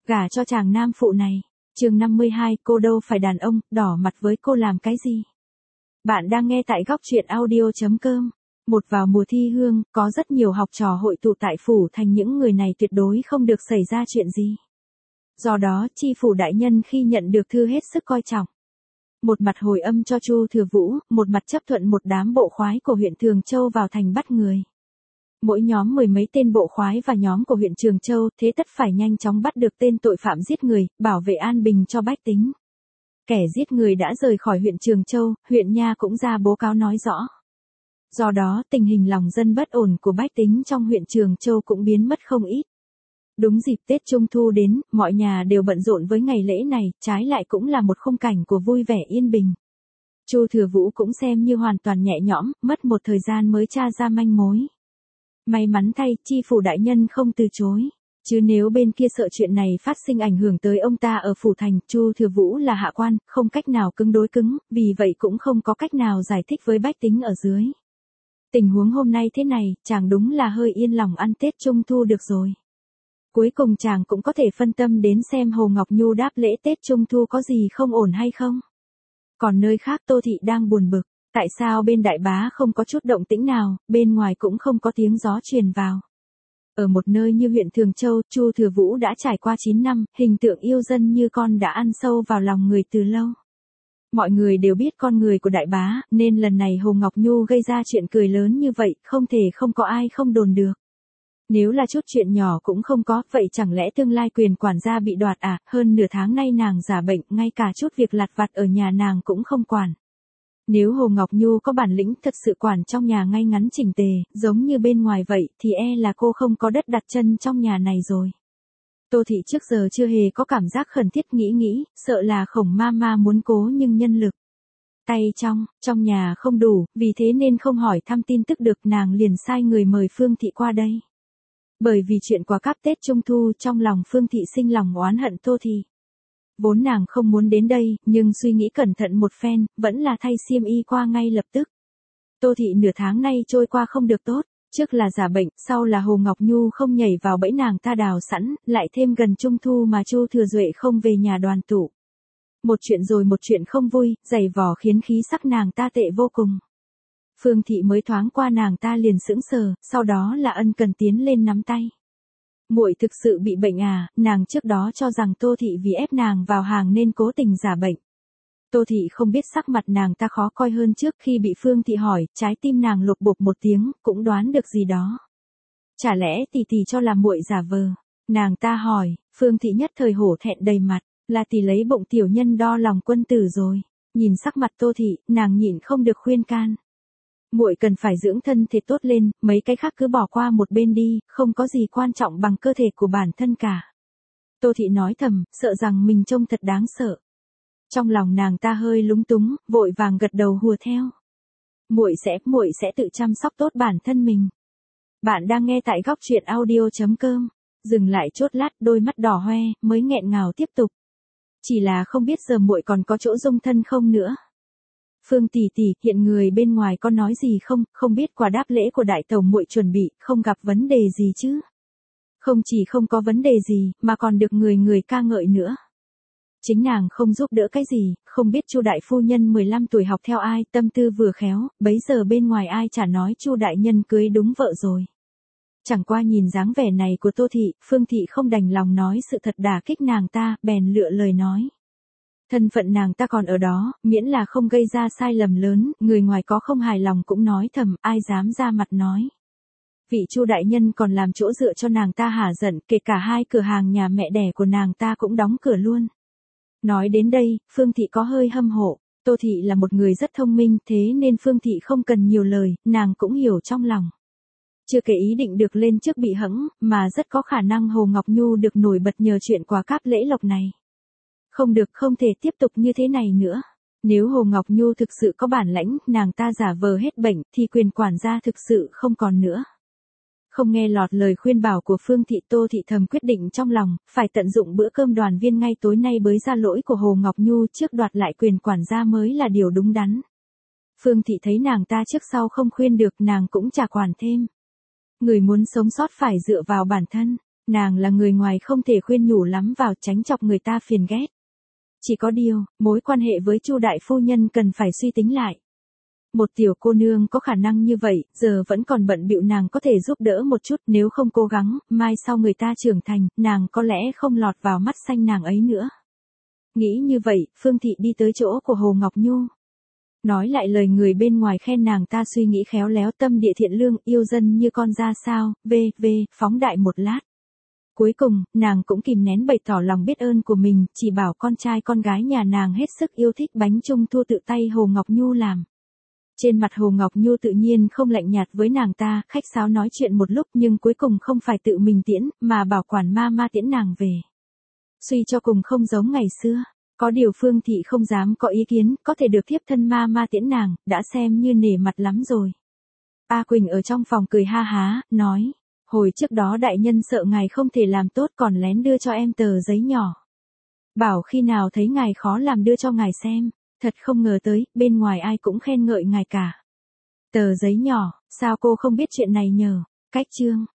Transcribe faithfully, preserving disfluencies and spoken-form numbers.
Gả cho chàng nam phụ này. Chương năm mươi hai, cô đâu phải đàn ông, đỏ mặt với cô làm cái gì? Bạn đang nghe tại góc truyện audio chấm com. Một vào mùa thi hương, có rất nhiều học trò hội tụ tại phủ thành, những người này tuyệt đối không được xảy ra chuyện gì. Do đó, tri phủ đại nhân khi nhận được thư hết sức coi trọng. Một mặt hồi âm cho Chu Thừa Vũ, một mặt chấp thuận một đám bộ khoái của huyện Thường Châu vào thành bắt người. Mỗi nhóm mười mấy tên bộ khoái và nhóm của huyện Trường Châu, thế tất phải nhanh chóng bắt được tên tội phạm giết người, bảo vệ an bình cho bách tính. Kẻ giết người đã rời khỏi huyện Trường Châu, huyện Nha cũng ra báo cáo nói rõ. Do đó, tình hình lòng dân bất ổn của bách tính trong huyện Trường Châu cũng biến mất không ít. Đúng dịp Tết Trung Thu đến, mọi nhà đều bận rộn với ngày lễ này, trái lại cũng là một khung cảnh của vui vẻ yên bình. Chu Thừa Vũ cũng xem như hoàn toàn nhẹ nhõm, mất một thời gian mới tra ra manh mối. May mắn thay, tri phủ đại nhân không từ chối. Chứ nếu bên kia sợ chuyện này phát sinh ảnh hưởng tới ông ta ở phủ thành, Chu Thừa Vũ là hạ quan, không cách nào cứng đối cứng, vì vậy cũng không có cách nào giải thích với bách tính ở dưới. Tình huống hôm nay thế này, chàng đúng là hơi yên lòng ăn Tết Trung Thu được rồi. Cuối cùng chàng cũng có thể phân tâm đến xem Hồ Ngọc Nhu đáp lễ Tết Trung Thu có gì không ổn hay không. Còn nơi khác Tô Thị đang buồn bực, tại sao bên Đại Bá không có chút động tĩnh nào, bên ngoài cũng không có tiếng gió truyền vào. Ở một nơi như huyện Thường Châu, Chu Thừa Vũ đã trải qua chín năm, hình tượng yêu dân như con đã ăn sâu vào lòng người từ lâu. Mọi người đều biết con người của Đại Bá, nên lần này Hồ Ngọc Nhu gây ra chuyện cười lớn như vậy, không thể không có ai không đồn được. Nếu là chút chuyện nhỏ cũng không có, vậy chẳng lẽ tương lai quyền quản gia bị đoạt à? Hơn nửa tháng nay nàng giả bệnh, ngay cả chút việc lặt vặt ở nhà nàng cũng không quản. Nếu Hồ Ngọc Nhu có bản lĩnh thật sự quản trong nhà ngay ngắn chỉnh tề, giống như bên ngoài vậy, thì e là cô không có đất đặt chân trong nhà này rồi. Tô Thị trước giờ chưa hề có cảm giác khẩn thiết, nghĩ nghĩ, sợ là Khổng ma ma muốn cố nhưng nhân lực tay trong, trong nhà không đủ, vì thế nên không hỏi thăm tin tức được, nàng liền sai người mời Phương Thị qua đây. Bởi vì chuyện quà cáp Tết Trung Thu, trong lòng Phương Thị sinh lòng oán hận Tô Thị. Vốn nàng không muốn đến đây, nhưng suy nghĩ cẩn thận một phen, vẫn là thay xiêm y qua ngay lập tức. Tô Thị nửa tháng nay trôi qua không được tốt, trước là giả bệnh, sau là Hồ Ngọc Nhu không nhảy vào bẫy nàng ta đào sẵn, lại thêm gần Trung Thu mà Chu Thừa Duệ không về nhà đoàn tụ. Một chuyện rồi một chuyện không vui, giày vò khiến khí sắc nàng ta tệ vô cùng. Phương Thị mới thoáng qua nàng ta liền sững sờ, sau đó là ân cần tiến lên nắm tay. Muội thực sự bị bệnh à? Nàng trước đó cho rằng Tô Thị vì ép nàng vào hàng nên cố tình giả bệnh. Tô Thị không biết sắc mặt nàng ta khó coi hơn trước, khi bị Phương Thị hỏi, trái tim nàng lục bục một tiếng, cũng đoán được gì đó. Chả lẽ tỷ tỷ cho là muội giả vờ? Nàng ta hỏi, Phương Thị nhất thời hổ thẹn đầy mặt, là tỷ lấy bụng tiểu nhân đo lòng quân tử rồi. Nhìn sắc mặt Tô Thị, nàng nhịn không được khuyên can. Muội cần phải dưỡng thân thể tốt lên, mấy cái khác cứ bỏ qua một bên đi, không có gì quan trọng bằng cơ thể của bản thân cả. Tô Thị nói thầm, sợ rằng mình trông thật đáng sợ. Trong lòng nàng ta hơi lúng túng, vội vàng gật đầu hùa theo. Muội sẽ, muội sẽ tự chăm sóc tốt bản thân mình. Bạn đang nghe tại góc truyện audio chấm com. Dừng lại chốt lát, đôi mắt đỏ hoe, mới nghẹn ngào tiếp tục. Chỉ là không biết giờ muội còn có chỗ dung thân không nữa. Phương tỷ tỷ, hiện người bên ngoài có nói gì không, không biết quà đáp lễ của đại tẩu muội chuẩn bị, không gặp vấn đề gì chứ? Không chỉ không có vấn đề gì, mà còn được người người ca ngợi nữa. Chính nàng không giúp đỡ cái gì, không biết Chu đại phu nhân mười lăm tuổi học theo ai, tâm tư vừa khéo, bấy giờ bên ngoài ai chả nói Chu đại nhân cưới đúng vợ rồi. Chẳng qua nhìn dáng vẻ này của Tô Thị, Phương Thị không đành lòng nói sự thật đả kích nàng ta, bèn lựa lời nói. Thân phận nàng ta còn ở đó, miễn là không gây ra sai lầm lớn, người ngoài có không hài lòng cũng nói thầm, ai dám ra mặt nói. Vị Chu đại nhân còn làm chỗ dựa cho nàng ta hả giận, kể cả hai cửa hàng nhà mẹ đẻ của nàng ta cũng đóng cửa luôn. Nói đến đây, Phương Thị có hơi hâm mộ. Tô Thị là một người rất thông minh, thế nên Phương Thị không cần nhiều lời, nàng cũng hiểu trong lòng. Chưa kể ý định được lên trước bị hẫng, mà rất có khả năng Hồ Ngọc Nhu được nổi bật nhờ chuyện quà cáp lễ lộc này. Không được, không thể tiếp tục như thế này nữa. Nếu Hồ Ngọc Nhu thực sự có bản lãnh, nàng ta giả vờ hết bệnh, thì quyền quản gia thực sự không còn nữa. Không nghe lọt lời khuyên bảo của Phương Thị, Tô Thị thầm quyết định trong lòng, phải tận dụng bữa cơm đoàn viên ngay tối nay bới ra lỗi của Hồ Ngọc Nhu trước đoạt lại quyền quản gia mới là điều đúng đắn. Phương Thị thấy nàng ta trước sau không khuyên được, nàng cũng chả quản thêm. Người muốn sống sót phải dựa vào bản thân. Nàng là người ngoài không thể khuyên nhủ lắm vào, tránh chọc người ta phiền ghét. Chỉ có điều, mối quan hệ với Chu đại phu nhân cần phải suy tính lại. Một tiểu cô nương có khả năng như vậy, giờ vẫn còn bận bịu, nàng có thể giúp đỡ một chút, nếu không cố gắng, mai sau người ta trưởng thành, nàng có lẽ không lọt vào mắt xanh nàng ấy nữa. Nghĩ như vậy, Phương Thị đi tới chỗ của Hồ Ngọc Nhu. Nói lại lời người bên ngoài khen nàng ta suy nghĩ khéo léo, tâm địa thiện lương, yêu dân như con ra sao, vê vê, phóng đại một lát. Cuối cùng, nàng cũng kìm nén bày tỏ lòng biết ơn của mình, chỉ bảo con trai con gái nhà nàng hết sức yêu thích bánh trung thu tự tay Hồ Ngọc Nhu làm. Trên mặt Hồ Ngọc Nhu tự nhiên không lạnh nhạt với nàng ta, khách sáo nói chuyện một lúc nhưng cuối cùng không phải tự mình tiễn, mà bảo quản ma ma tiễn nàng về. Suy cho cùng không giống ngày xưa, có điều Phương Thị không dám có ý kiến, có thể được thiếp thân ma ma tiễn nàng, đã xem như nể mặt lắm rồi. A Quỳnh ở trong phòng cười ha há, nói, hồi trước đó đại nhân sợ ngài không thể làm tốt còn lén đưa cho em tờ giấy nhỏ. Bảo khi nào thấy ngài khó làm đưa cho ngài xem, thật không ngờ tới, bên ngoài ai cũng khen ngợi ngài cả. Tờ giấy nhỏ, sao cô không biết chuyện này nhờ, cách chương.